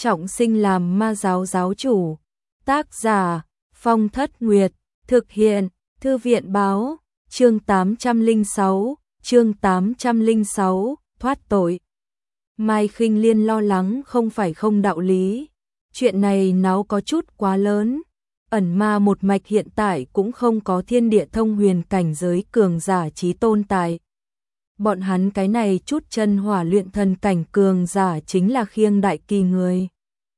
trọng sinh làm ma giáo giáo chủ. Tác giả Phong Thất Nguyệt, thực hiện Thư viện báo, chương 806, thoát tội. Mai Khinh Liên lo lắng không phải không đạo lý, chuyện này nó có chút quá lớn. Ẩn ma một mạch hiện tại cũng không có thiên địa thông huyền cảnh giới cường giả chí tôn tại. Bọn hắn cái này chút chân hỏa luyện thần cảnh cường giả chính là khiêng đại kỳ người.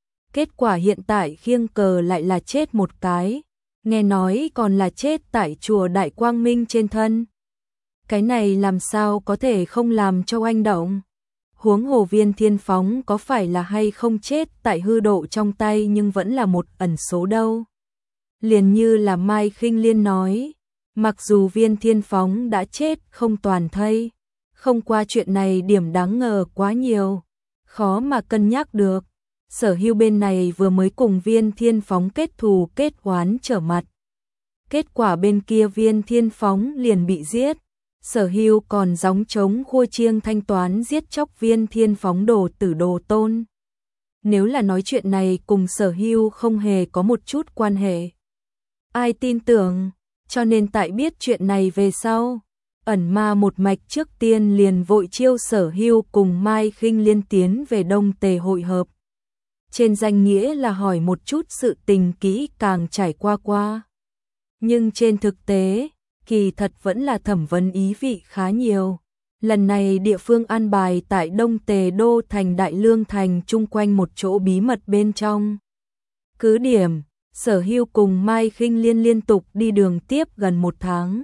Kết quả hiện tại khiêng cờ lại là chết một cái, nghe nói còn là chết tại chùa Đại Quang Minh trên thân. Cái này làm sao có thể không làm cho oanh động. Huống hồ Viên Thiên Phóng có phải là hay không chết tại hư độ trong tay nhưng vẫn là một ẩn số đâu. Liền như là Mai Khinh Liên nói, mặc dù Viên Thiên Phóng đã chết không toàn thây, không qua chuyện này điểm đáng ngờ quá nhiều, khó mà cân nhắc được. Sở Hưu bên này vừa mới cùng Viên Thiên Phóng kết thù kết oán trở mặt. Kết quả bên kia Viên Thiên Phóng liền bị giết. Sở Hưu còn gióng trống khua chiêng thanh toán giết chóc Viên Thiên Phóng đồ tử đồ tôn. Nếu là nói chuyện này cùng Sở Hưu không hề có một chút quan hệ, ai tin tưởng, cho nên tại biết chuyện này về sau, ẩn ma một mạch trước tiên liền vội chiêu Sở Hưu cùng Mai Khinh Liên tiến về Đông Tề hội hợp. Trên danh nghĩa là hỏi một chút sự tình kỹ càng trải qua. Nhưng trên thực tế, kỳ thật vẫn là thẩm vấn ý vị khá nhiều. Lần này địa phương an bài tại Đông Tề Đô thành Đại Lương thành chung quanh một chỗ bí mật bên trong. Cứ điểm, Sở Hưu cùng Mai Khinh Liên liên tục đi đường tiếp gần 1 tháng.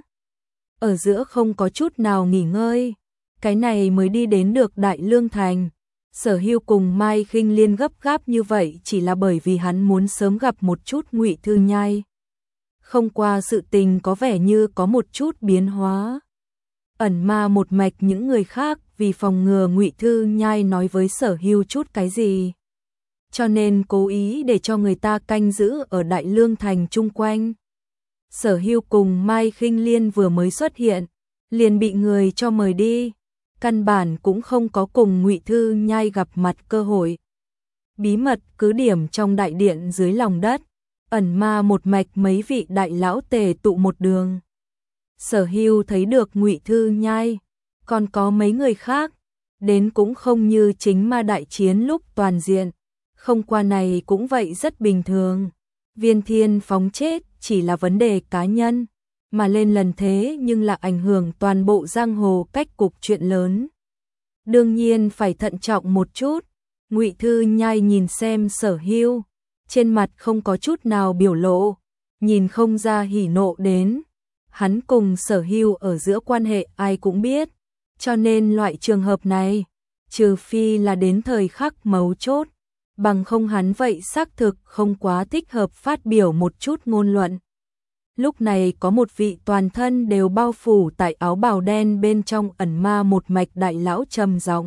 Ở giữa không có chút nào nghỉ ngơi, cái này mới đi đến được Đại Lương thành. Sở Hưu cùng Mai Khinh Liên gấp gáp như vậy chỉ là bởi vì hắn muốn sớm gặp một chút Ngụy Thư Nhai. Không qua sự tình có vẻ như có một chút biến hóa. Ẩn ma một mạch những người khác vì phòng ngừa Ngụy Thư Nhai nói với Sở Hưu chút cái gì, cho nên cố ý để cho người ta canh giữ ở Đại Lương thành chung quanh. Sở Hưu cùng Mai Khinh Liên vừa mới xuất hiện, liền bị người cho mời đi, căn bản cũng không có cùng Ngụy Thư Nhai gặp mặt cơ hội. Bí mật cứ điểm trong đại điện dưới lòng đất, ẩn ma một mạch mấy vị đại lão tề tụ một đường. Sở Hưu thấy được Ngụy Thư Nhai, còn có mấy người khác, đến cũng không như chính ma đại chiến lúc toàn diện, không qua này cũng vậy rất bình thường. Viên Thiên Phóng chết chỉ là vấn đề cá nhân, mà lên lần thế nhưng là ảnh hưởng toàn bộ giang hồ cách cục chuyện lớn. Đương nhiên phải thận trọng một chút. Ngụy Thư Nhai nhìn xem Sở Hưu, trên mặt không có chút nào biểu lộ, nhìn không ra hỉ nộ đến. Hắn cùng Sở Hưu ở giữa quan hệ ai cũng biết, cho nên loại trường hợp này, trừ phi là đến thời khắc mấu chốt, bằng không hắn vậy xác thực không quá thích hợp phát biểu một chút ngôn luận. Lúc này có một vị toàn thân đều bao phủ tại áo bào đen bên trong ẩn ma một mạch đại lão trầm giọng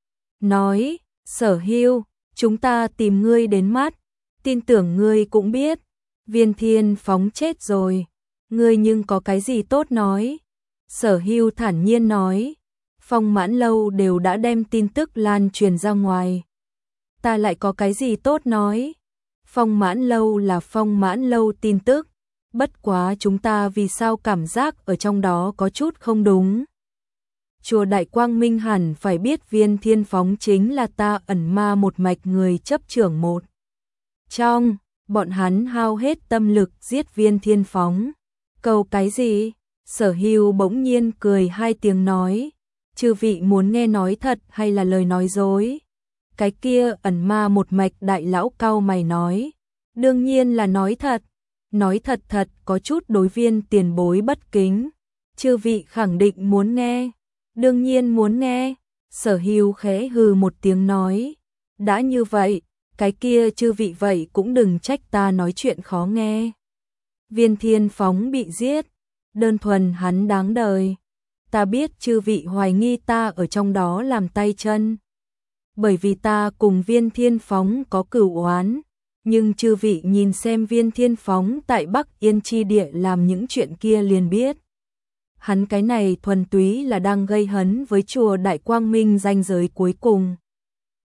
nói, Sở Hưu, chúng ta tìm ngươi đến mắt, tin tưởng ngươi cũng biết, Viên Thiên Phóng chết rồi, ngươi nhưng có cái gì tốt nói. Sở Hưu thản nhiên nói, Phong Mãn Lâu đều đã đem tin tức lan truyền ra ngoài, ta lại có cái gì tốt nói. Phong Mãn Lâu là Phong Mãn Lâu tin tức, bất quá chúng ta vì sao cảm giác ở trong đó có chút không đúng. Chùa Đại Quang Minh hẳn phải biết Viên Thiên Phóng chính là ta ẩn ma một mạch người chấp trưởng một trong, bọn hắn hao hết tâm lực giết Viên Thiên Phóng. Cầu cái gì? Sở Hưu bỗng nhiên cười 2 tiếng nói, chư vị muốn nghe nói thật hay là lời nói dối? Cái kia ẩn ma một mạch đại lão cau mày nói, đương nhiên là nói thật. Nói thật thật có chút đối Viên tiền bối bất kính. Chư vị khẳng định muốn nghe. Đương nhiên muốn nghe. Sở Hưu khẽ hừ một tiếng nói, đã như vậy, cái kia chư vị vậy cũng đừng trách ta nói chuyện khó nghe. Viên Thiên Phóng bị giết, đơn thuần hắn đáng đời. Ta biết chư vị hoài nghi ta ở trong đó làm tay chân, bởi vì ta cùng Viên Thiên Phóng có cửu oán. Nhưng chư vị nhìn xem Viên Thiên Phóng tại Bắc Yên Chi Địa làm những chuyện kia liền biết. Hắn cái này thuần túy là đang gây hấn với chùa Đại Quang Minh ranh giới cuối cùng.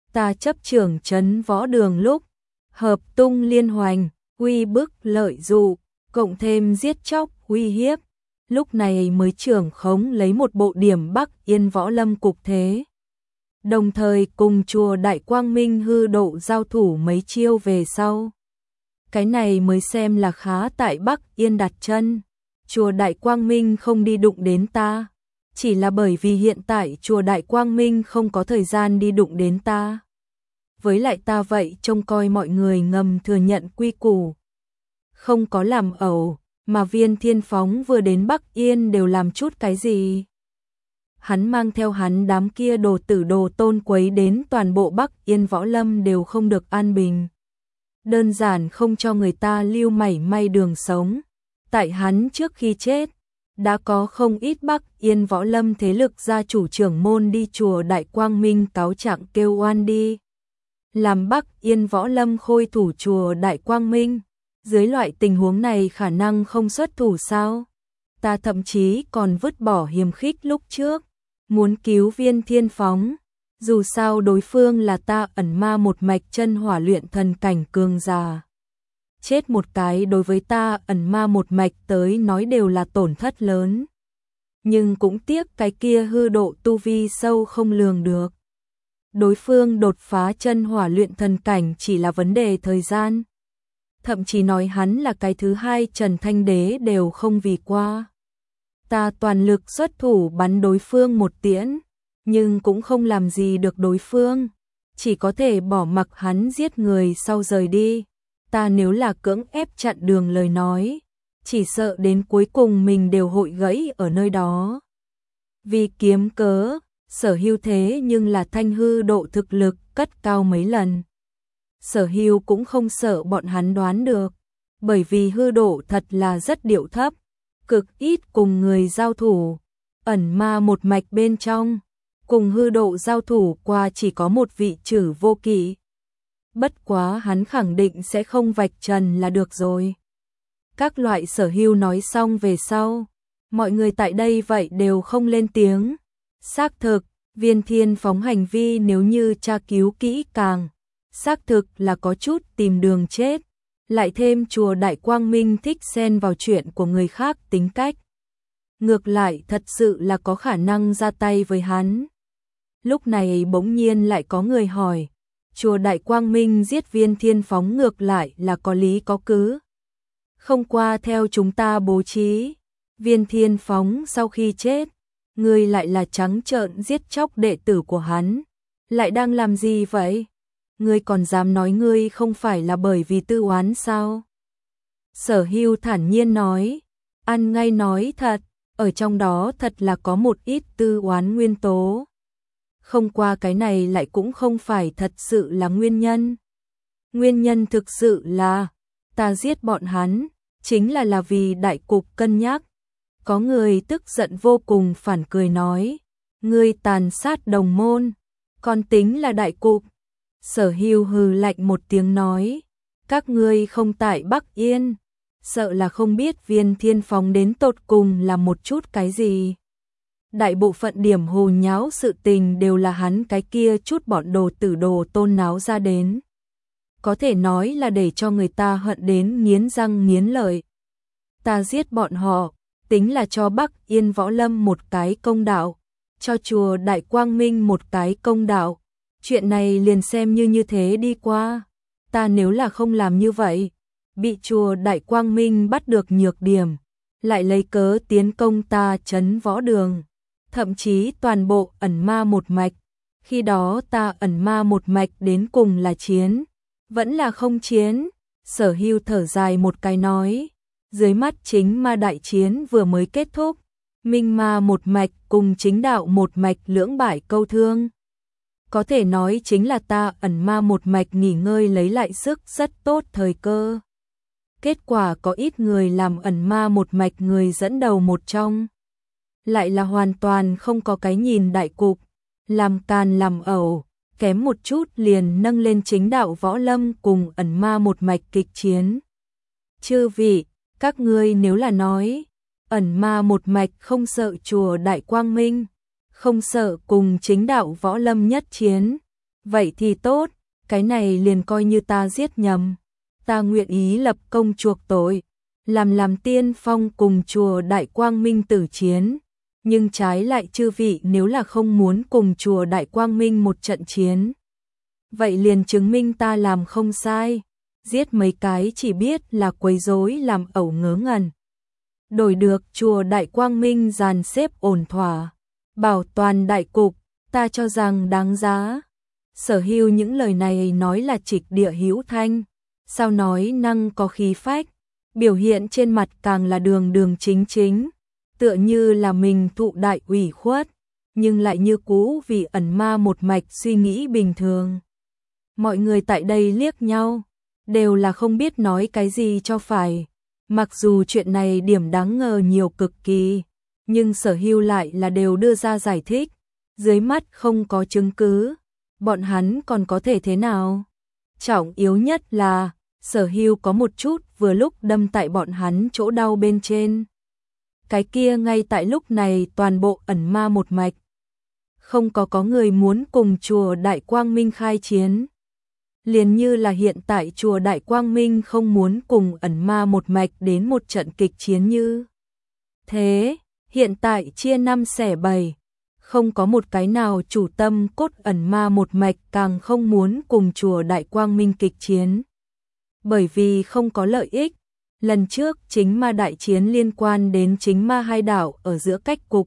ta chấp trưởng trấn võ đường lúc, hợp tung liên hoành, uy bức lợi dụ, cộng thêm giết chóc, uy hiếp, lúc này mới trưởng khống lấy một bộ điểm Bắc Yên Võ Lâm cục thế. Đồng thời cùng chùa Đại Quang Minh hư độ giao thủ mấy chiêu về sau. Cái này mới xem là khá tại Bắc Yên đặt chân. Chùa Đại Quang Minh không đi đụng đến ta, chỉ là bởi vì hiện tại chùa Đại Quang Minh không có thời gian đi đụng đến ta. Với lại ta vậy trông coi mọi người ngầm thừa nhận quy củ, không có làm ẩu, mà Viên Thiên Phóng vừa đến Bắc Yên đều làm chút cái gì. Hắn mang theo hắn đám kia đồ tử đồ tôn quấy đến toàn bộ Bắc Yên Võ Lâm đều không được an bình. Đơn giản không cho người ta lưu mảy may đường sống. Tại hắn trước khi chết, đã có không ít Bắc Yên Võ Lâm thế lực gia chủ trưởng môn đi chùa Đại Quang Minh cáo trạng kêu oan đi. Làm Bắc Yên Võ Lâm khôi thủ chùa Đại Quang Minh, dưới loại tình huống này khả năng không xuất thủ sao? Ta thậm chí còn vứt bỏ hiềm khích lúc trước, muốn cứu Viên Thiên Phóng. Dù sao đối phương là ta ẩn ma một mạch chân hỏa luyện thần cảnh cường giả. Chết một cái đối với ta ẩn ma một mạch tới nói đều là tổn thất lớn. Nhưng cũng tiếc cái kia hư độ tu vi sâu không lường được. Đối phương đột phá chân hỏa luyện thần cảnh chỉ là vấn đề thời gian. Thậm chí nói hắn là cái thứ hai Trần Thanh Đế đều không vì qua. Ta toàn lực xuất thủ bắn đối phương một tiễn, nhưng cũng không làm gì được đối phương, chỉ có thể bỏ mặc hắn giết người sau rời đi. Ta nếu là cưỡng ép chặn đường lời nói, chỉ sợ đến cuối cùng mình đều hội gãy ở nơi đó. Vì kiếm cớ, Sở Hưu thế nhưng là thanh hư độ thực lực cất cao mấy lần. Sở Hưu cũng không sợ bọn hắn đoán được, bởi vì hư độ thật là rất điệu thấp, cực ít cùng người giao thủ, ẩn ma một mạch bên trong, cùng hư độ giao thủ qua chỉ có một vị Trử Vô Kỵ. Bất quá hắn khẳng định sẽ không vạch trần là được rồi. Các loại Sở Hưu nói xong về sau, mọi người tại đây vậy đều không lên tiếng. Xác thực, Viên Thiên Phóng hành vi nếu như tra cứu kỹ càng, xác thực là có chút tìm đường chết, lại thêm chùa Đại Quang Minh thích xen vào chuyện của người khác tính cách. Ngược lại thật sự là có khả năng ra tay với hắn. Lúc này bỗng nhiên lại có người hỏi, chùa Đại Quang Minh giết Viên Thiên Phóng ngược lại là có lý có cứ. Không qua theo chúng ta bố trí, Viên Thiên Phóng sau khi chết, ngươi lại là trắng trợn giết chóc đệ tử của hắn, lại đang làm gì vậy? Ngươi còn dám nói ngươi không phải là bởi vì tư oán sao? Sở Hưu thản nhiên nói, ăn ngay nói thật, ở trong đó thật là có một ít tư oán nguyên tố. Không qua cái này lại cũng không phải thật sự là nguyên nhân. Nguyên nhân thực sự là, ta giết bọn hắn, chính là vì đại cục cân nhắc. Có người tức giận vô cùng phản cười nói, ngươi tàn sát đồng môn, còn tính là đại cục. Sở Hưu hừ lạnh một tiếng nói, các ngươi không tại Bắc Yên, sợ là không biết Viên Thiên Phóng đến tột cùng là một chút cái gì. Đại bộ phận điểm hồ nháo sự tình đều là hắn cái kia chút bọn đồ tử đồ tôn náo ra đến. Có thể nói là để cho người ta hận đến nghiến răng nghiến lợi. Ta giết bọn họ, tính là cho Bắc Yên Võ Lâm một cái công đạo, cho chùa Đại Quang Minh một cái công đạo. Chuyện này liền xem như thế đi qua. Ta nếu là không làm như vậy, bị chùa Đại Quang Minh bắt được nhược điểm, lại lấy cớ tiến công ta trấn võ đường, thậm chí toàn bộ ẩn ma một mạch. Khi đó ta ẩn ma một mạch đến cùng là chiến, vẫn là không chiến. Sở Hưu thở dài một cái nói, dưới mắt chính ma đại chiến vừa mới kết thúc, minh ma một mạch cùng chính đạo một mạch lưỡng bại câu thương. Có thể nói chính là ta ẩn ma một mạch nghỉ ngơi lấy lại sức rất tốt thời cơ. Kết quả có ít người làm ẩn ma một mạch người dẫn đầu một trong, lại là hoàn toàn không có cái nhìn đại cục, làm càn làm ẩu, kém một chút liền nâng lên chính đạo võ lâm cùng ẩn ma một mạch kịch chiến. Chư vị, các ngươi nếu là nói, ẩn ma một mạch không sợ chùa Đại Quang Minh, không sợ cùng chính đạo võ lâm nhất chiến, Vậy thì tốt, cái này liền coi như ta giết nhầm. Ta nguyện ý lập công chuộc tội, làm tiên phong cùng chùa Đại Quang Minh tử chiến. Nhưng trái lại chư vị nếu là không muốn cùng chùa Đại Quang Minh một trận chiến, vậy liền chứng minh ta làm không sai. Giết mấy cái chỉ biết là quấy rối làm ẩu ngớ ngẩn. Đổi được chùa Đại Quang Minh dàn xếp ổn thỏa, bảo toàn đại cục, ta cho rằng đáng giá. Sở Hưu những lời này nói là trịch địa hữu thanh, sao nói năng có khí phách, biểu hiện trên mặt càng là đường đường chính chính, tựa như là mình thụ đại ủy khuất, nhưng lại như cũ vì ẩn ma một mạch suy nghĩ bình thường. Mọi người tại đây liếc nhau, đều là không biết nói cái gì cho phải. Mặc dù chuyện này điểm đáng ngờ nhiều cực kỳ, nhưng Sở Hưu lại là đều đưa ra giải thích. Dưới mắt không có chứng cứ, bọn hắn còn có thể thế nào? Trọng yếu nhất là Sở Hưu có một chút vừa lúc đâm tại bọn hắn chỗ đau bên trên. Cái kia ngay tại lúc này toàn bộ ẩn ma một mạch, không có người muốn cùng chùa Đại Quang Minh khai chiến. Liền như là hiện tại chùa Đại Quang Minh không muốn cùng ẩn ma một mạch đến một trận kịch chiến như thế. Hiện tại chia 5 xẻ 7, không có một cái nào chủ tâm cốt ẩn ma một mạch càng không muốn cùng chùa Đại Quang Minh kịch chiến. Bởi vì không có lợi ích. Lần trước chính ma đại chiến liên quan đến chính ma hai đảo ở giữa cách cục.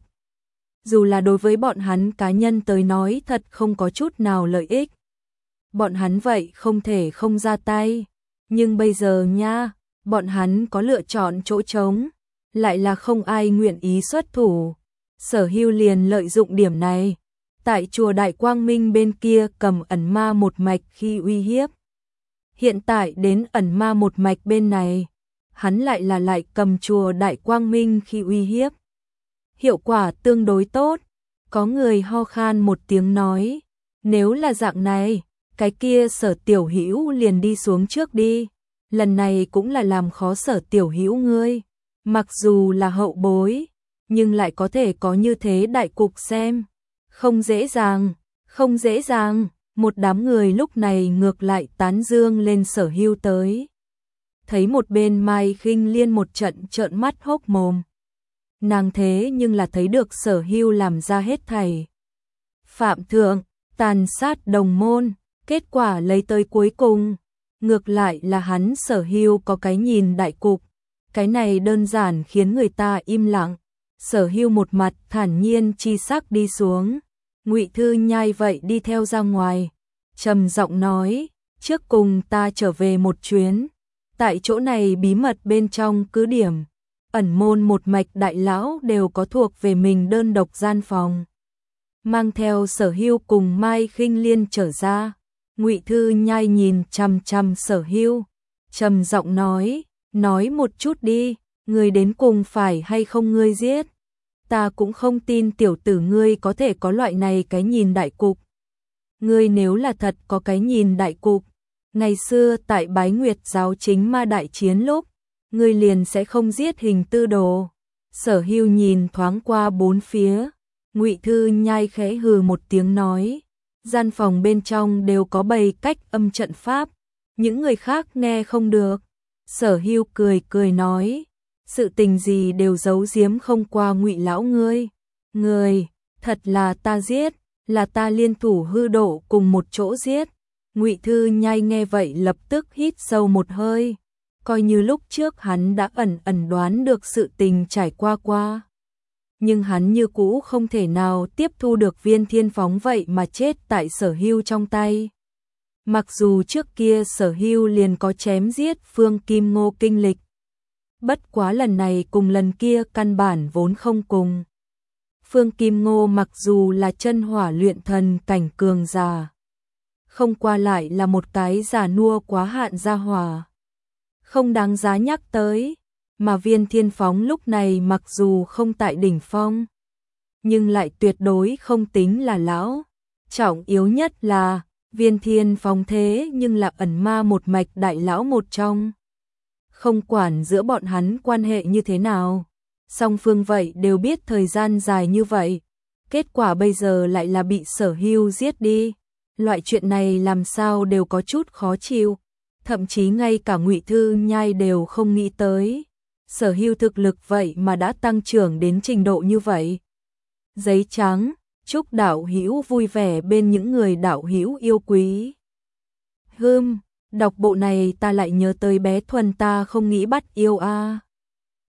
Dù là đối với bọn hắn cá nhân tới nói thật không có chút nào lợi ích. Bọn hắn vậy không thể không ra tay. Nhưng bây giờ nha, bọn hắn có lựa chọn chỗ trống, lại là không ai nguyện ý xuất thủ. Sở Hưu liền lợi dụng điểm này, tại chùa Đại Quang Minh bên kia cầm ẩn ma một mạch khi uy hiếp. Hiện tại đến ẩn ma một mạch bên này, hắn lại cầm chùa Đại Quang Minh khi uy hiếp. Hiệu quả tương đối tốt. Có người ho khan một tiếng nói, nếu là dạng này, cái kia Sở tiểu hữu liền đi xuống trước đi. Lần này cũng là làm khó Sở tiểu hữu ngươi. Mặc dù là hậu bối, nhưng lại có thể có như thế đại cục xem. Không dễ dàng, không dễ dàng. Một đám người lúc này ngược lại tán dương lên Sở Hưu tới. Thấy một bên Mai Khinh Liên một trận trợn mắt hốc mồm. Nàng thế nhưng là thấy được Sở Hưu làm ra hết thảy. Phạm thượng, tàn sát đồng môn, kết quả lấy tới cuối cùng. Ngược lại là hắn Sở Hưu có cái nhìn đại cục. Cái này đơn giản khiến người ta im lặng. Sở Hưu một mặt thản nhiên chi sắc đi xuống. Ngụy Thư Nhai vậy đi theo ra ngoài. Trầm giọng nói, trước cùng ta trở về một chuyến. Tại chỗ này bí mật bên trong cứ điểm, ẩn môn một mạch đại lão đều có thuộc về mình đơn độc gian phòng. Mang theo Sở Hưu cùng Mai Khinh Liên trở ra. Ngụy Thư Nhai nhìn chằm chằm Sở Hưu, trầm giọng nói một chút đi, ngươi đến cùng phải hay không ngươi giết. Ta cũng không tin tiểu tử ngươi có thể có loại này cái nhìn đại cục. Ngươi nếu là thật có cái nhìn đại cục, ngày xưa tại Bái Nguyệt giáo chính ma đại chiến lúc, ngươi liền sẽ không giết Hình Tư Đồ. Sở Hưu nhìn thoáng qua bốn phía, Ngụy Thư Nhai khẽ hừ một tiếng nói, gian phòng bên trong đều có bày cách âm trận pháp, những người khác nghe không được. Sở Hưu cười nói, sự tình gì đều giấu giếm không qua Ngụy lão ngươi. Ngươi, thật là ta giết, là ta liên thủ hư độ cùng một chỗ giết. Ngụy Thư Nhai nghe vậy lập tức hít sâu một hơi, coi như lúc trước hắn đã ẩn đoán được sự tình trải qua. Nhưng hắn như cũ không thể nào tiếp thu được Viên Thiên Phóng vậy mà chết tại Sở Hưu trong tay. Mặc dù trước kia Sở Hưu liền có chém giết Phương Kim Ngô kinh lịch, bất quá lần này cùng lần kia căn bản vốn không cùng. Phương Kim Ngô mặc dù là chân hỏa luyện thần cảnh cường giả, không qua lại là một cái già nua quá hạn gia hỏa, không đáng giá nhắc tới. Mà Viên Thiên Phóng lúc này mặc dù không tại đỉnh phong, nhưng lại tuyệt đối không tính là lão. Trọng yếu nhất là Viên Thiên Phóng thế nhưng là ẩn ma một mạch đại lão một trong. Không quản giữa bọn hắn quan hệ như thế nào, song phương vậy đều biết thời gian dài như vậy, kết quả bây giờ lại là bị Sở Hưu giết đi. loại chuyện này làm sao đều có chút khó chịu, thậm chí ngay cả Ngụy Thư Nhai đều không nghĩ tới. Sở hữu thực lực vậy mà đã tăng trưởng đến trình độ như vậy. Giấy trắng, chúc đạo hữu vui vẻ bên những người đạo hữu yêu quý. Đọc bộ này ta lại nhớ tới bé Thuần ta không nghĩ bắt yêu a.